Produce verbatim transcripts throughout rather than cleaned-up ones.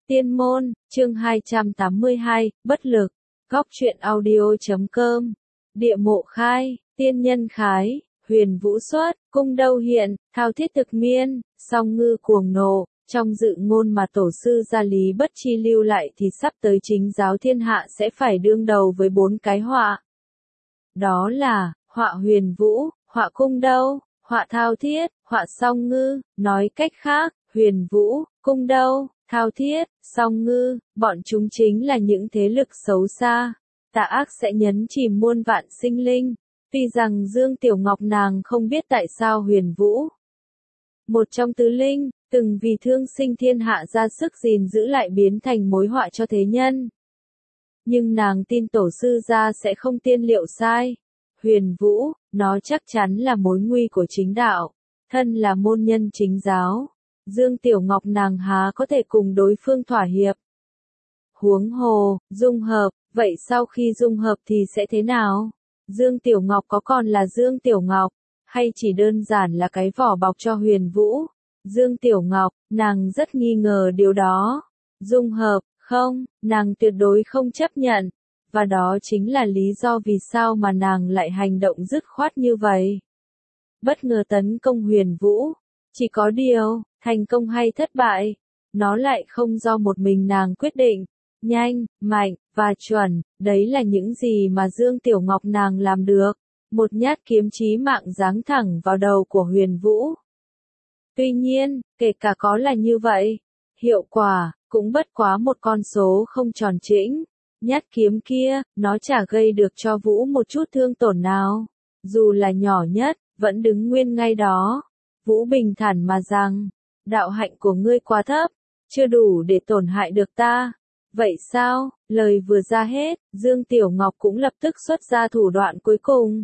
Tiên môn, chương hai trăm tám mươi hai, bất lực. Góc truyện audio chấm com. Địa mộ khai, tiên nhân khái, huyền vũ xuất, cung đâu hiện, thao thiết thực miên, song ngư cuồng nộ. Trong dự ngôn mà tổ sư Gia Lý Bất Chi lưu lại thì sắp tới chính giáo thiên hạ sẽ phải đương đầu với bốn cái họa. Đó là, họa huyền vũ, họa cung đâu, họa thao thiết, họa song ngư. Nói cách khác, huyền vũ, cung đâu, thao thiết, song ngư, bọn chúng chính là những thế lực xấu xa. Tà ác sẽ nhấn chìm muôn vạn sinh linh. Tuy rằng Dương Tiểu Ngọc nàng không biết tại sao huyền vũ, một trong tứ linh, từng vì thương sinh thiên hạ ra sức gìn giữ lại biến thành mối họa cho thế nhân. Nhưng nàng tin tổ sư gia sẽ không tiên liệu sai. Huyền vũ, nó chắc chắn là mối nguy của chính đạo. Thân là môn nhân chính giáo, Dương Tiểu Ngọc nàng há có thể cùng đối phương thỏa hiệp. Huống hồ, dung hợp, vậy sau khi dung hợp thì sẽ thế nào? Dương Tiểu Ngọc có còn là Dương Tiểu Ngọc, hay chỉ đơn giản là cái vỏ bọc cho huyền vũ? Dương Tiểu Ngọc, nàng rất nghi ngờ điều đó. Dung hợp, không, nàng tuyệt đối không chấp nhận. Và đó chính là lý do vì sao mà nàng lại hành động dứt khoát như vậy. Bất ngờ tấn công huyền vũ. Chỉ có điều, thành công hay thất bại, nó lại không do một mình nàng quyết định. Nhanh, mạnh, và chuẩn, đấy là những gì mà Dương Tiểu Ngọc nàng làm được. Một nhát kiếm chí mạng giáng thẳng vào đầu của huyền vũ. Tuy nhiên, kể cả có là như vậy, hiệu quả, cũng bất quá một con số không tròn chỉnh. Nhát kiếm kia, nó chả gây được cho Vũ một chút thương tổn nào. Dù là nhỏ nhất, vẫn đứng nguyên ngay đó. Vũ bình thản mà rằng, đạo hạnh của ngươi quá thấp, chưa đủ để tổn hại được ta. Vậy sao? Lời vừa ra hết, Dương Tiểu Ngọc cũng lập tức xuất ra thủ đoạn cuối cùng.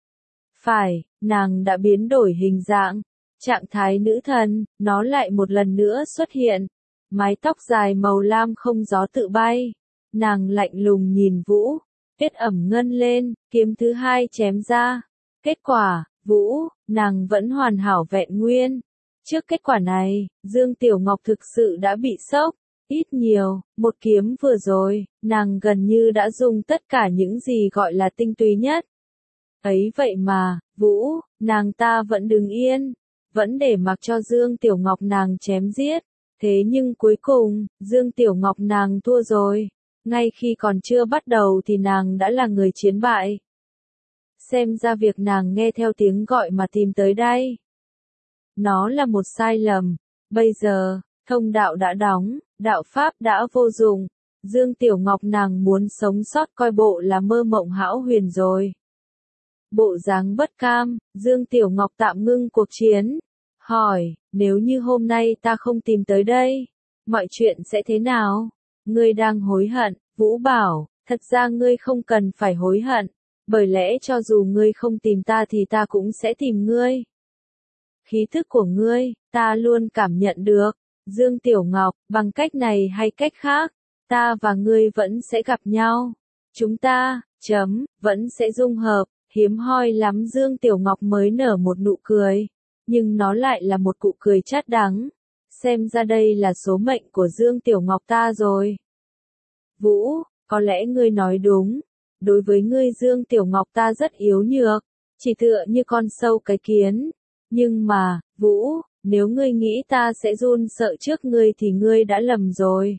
Phải, nàng đã biến đổi hình dạng. Trạng thái nữ thần, nó lại một lần nữa xuất hiện. Mái tóc dài màu lam không gió tự bay. Nàng lạnh lùng nhìn Vũ, kết ẩm ngân lên, kiếm thứ hai chém ra. Kết quả, Vũ, nàng vẫn hoàn hảo vẹn nguyên. Trước kết quả này, Dương Tiểu Ngọc thực sự đã bị sốc. Ít nhiều, một kiếm vừa rồi, nàng gần như đã dùng tất cả những gì gọi là tinh túy nhất. Ấy vậy mà, Vũ, nàng ta vẫn đứng yên, vẫn để mặc cho Dương Tiểu Ngọc nàng chém giết. Thế nhưng cuối cùng, Dương Tiểu Ngọc nàng thua rồi. Ngay khi còn chưa bắt đầu thì nàng đã là người chiến bại. Xem ra việc nàng nghe theo tiếng gọi mà tìm tới đây, nó là một sai lầm. Bây giờ, thông đạo đã đóng, đạo pháp đã vô dụng. Dương Tiểu Ngọc nàng muốn sống sót coi bộ là mơ mộng hão huyền rồi. Bộ dáng bất cam, Dương Tiểu Ngọc tạm ngưng cuộc chiến. Hỏi, nếu như hôm nay ta không tìm tới đây, mọi chuyện sẽ thế nào? Ngươi đang hối hận, Vũ bảo, thật ra ngươi không cần phải hối hận, bởi lẽ cho dù ngươi không tìm ta thì ta cũng sẽ tìm ngươi. Khí thức của ngươi, ta luôn cảm nhận được. Dương Tiểu Ngọc, bằng cách này hay cách khác, ta và ngươi vẫn sẽ gặp nhau. Chúng ta, chấm, vẫn sẽ dung hợp. Hiếm hoi lắm Dương Tiểu Ngọc mới nở một nụ cười. Nhưng nó lại là một cụ cười chát đắng. Xem ra đây là số mệnh của Dương Tiểu Ngọc ta rồi. Vũ, có lẽ ngươi nói đúng. Đối với ngươi Dương Tiểu Ngọc ta rất yếu nhược. Chỉ tựa như con sâu cái kiến. Nhưng mà, Vũ, nếu ngươi nghĩ ta sẽ run sợ trước ngươi thì ngươi đã lầm rồi.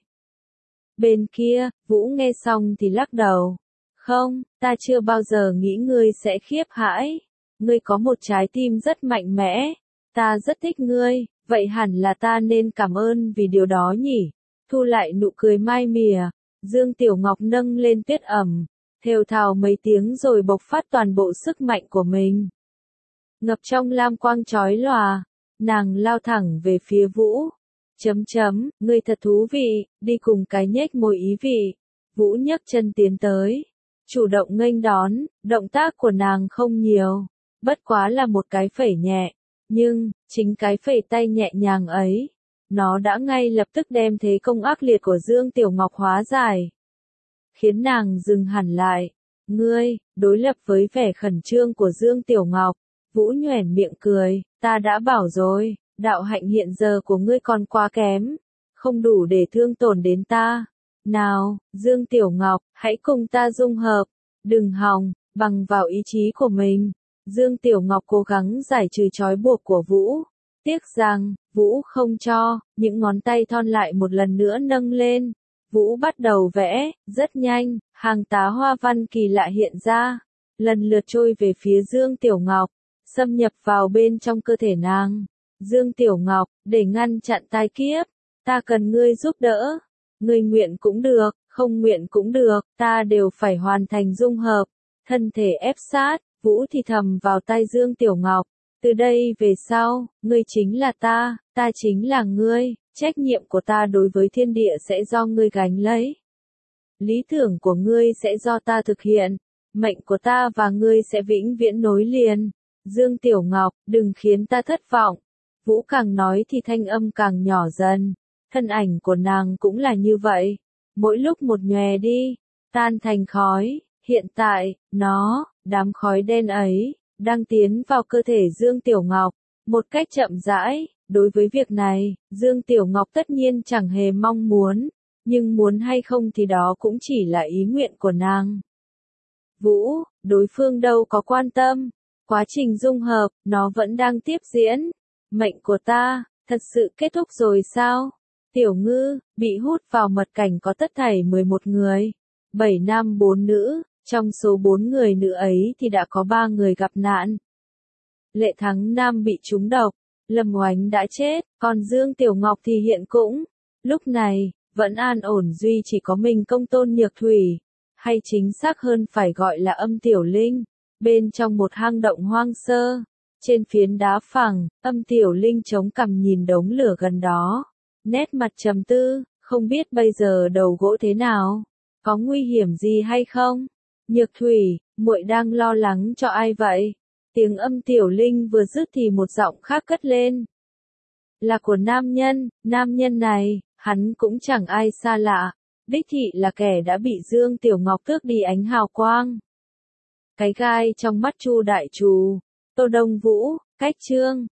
Bên kia, Vũ nghe xong thì lắc đầu. Không, ta chưa bao giờ nghĩ ngươi sẽ khiếp hãi. Ngươi có một trái tim rất mạnh mẽ. Ta rất thích ngươi, vậy hẳn là ta nên cảm ơn vì điều đó nhỉ. Thu lại nụ cười mai mỉa, Dương Tiểu Ngọc nâng lên tuyết ẩm, thều thào mấy tiếng rồi bộc phát toàn bộ sức mạnh của mình. Ngập trong lam quang chói lòa, nàng lao thẳng về phía Vũ. Chấm chấm, ngươi thật thú vị, đi cùng cái nhếch môi ý vị. Vũ nhấc chân tiến tới, chủ động nghênh đón, động tác của nàng không nhiều, bất quá là một cái phẩy nhẹ. Nhưng, chính cái phẩy tay nhẹ nhàng ấy, nó đã ngay lập tức đem thế công ác liệt của Dương Tiểu Ngọc hóa giải. Khiến nàng dừng hẳn lại. Ngươi, đối lập với vẻ khẩn trương của Dương Tiểu Ngọc, Vũ nhoẻn miệng cười, ta đã bảo rồi, đạo hạnh hiện giờ của ngươi còn quá kém. không đủ để thương tổn đến ta. Nào, Dương Tiểu Ngọc, hãy cùng ta dung hợp, đừng hòng, bằng vào ý chí của mình. Dương Tiểu Ngọc cố gắng giải trừ trói buộc của Vũ. Tiếc rằng, Vũ không cho, những ngón tay thon lại một lần nữa nâng lên. Vũ bắt đầu vẽ, rất nhanh, hàng tá hoa văn kỳ lạ hiện ra, lần lượt trôi về phía Dương Tiểu Ngọc, xâm nhập vào bên trong cơ thể nàng. Dương Tiểu Ngọc, để ngăn chặn tai kiếp, ta cần ngươi giúp đỡ. Ngươi nguyện cũng được, không nguyện cũng được, ta đều phải hoàn thành dung hợp. Thân thể ép sát, Vũ thì thầm vào tai Dương Tiểu Ngọc. Từ đây về sau, ngươi chính là ta, ta chính là ngươi, trách nhiệm của ta đối với thiên địa sẽ do ngươi gánh lấy. Lý tưởng của ngươi sẽ do ta thực hiện, mệnh của ta và ngươi sẽ vĩnh viễn nối liền. Dương Tiểu Ngọc, đừng khiến ta thất vọng. Vũ càng nói thì thanh âm càng nhỏ dần, thân ảnh của nàng cũng là như vậy, mỗi lúc một nhòe đi, tan thành khói. Hiện tại, nó, đám khói đen ấy, đang tiến vào cơ thể Dương Tiểu Ngọc, một cách chậm rãi. Đối với việc này, Dương Tiểu Ngọc tất nhiên chẳng hề mong muốn, nhưng muốn hay không thì đó cũng chỉ là ý nguyện của nàng. Vũ, đối phương đâu có quan tâm, quá trình dung hợp, nó vẫn đang tiếp diễn. Mệnh của ta, thật sự kết thúc rồi sao? Tiểu Ngư, bị hút vào mật cảnh có tất thảy mười một người, bảy nam bốn nữ, trong số bốn người nữ ấy thì đã có ba người gặp nạn. Lệ Thắng Nam bị trúng độc, Lâm Oánh đã chết, còn Dương Tiểu Ngọc thì hiện cũng, lúc này, vẫn an ổn duy chỉ có mình Công Tôn Nhược Thủy, hay chính xác hơn phải gọi là Âm Tiểu Linh, bên trong một hang động hoang sơ. Trên phiến đá phẳng, Âm Tiểu Linh chống cằm nhìn đống lửa gần đó, nét mặt trầm tư, không biết bây giờ đầu gỗ thế nào, có nguy hiểm gì hay không? Nhược Thủy, muội đang lo lắng cho ai vậy? Tiếng Âm Tiểu Linh vừa dứt thì một giọng khác cất lên. Là của nam nhân, nam nhân này, hắn cũng chẳng ai xa lạ, đích thị là kẻ đã bị Dương Tiểu Ngọc tước đi ánh hào quang. Cái gai trong mắt Chu Đại Trù, Tô Đông Vũ, cách chương.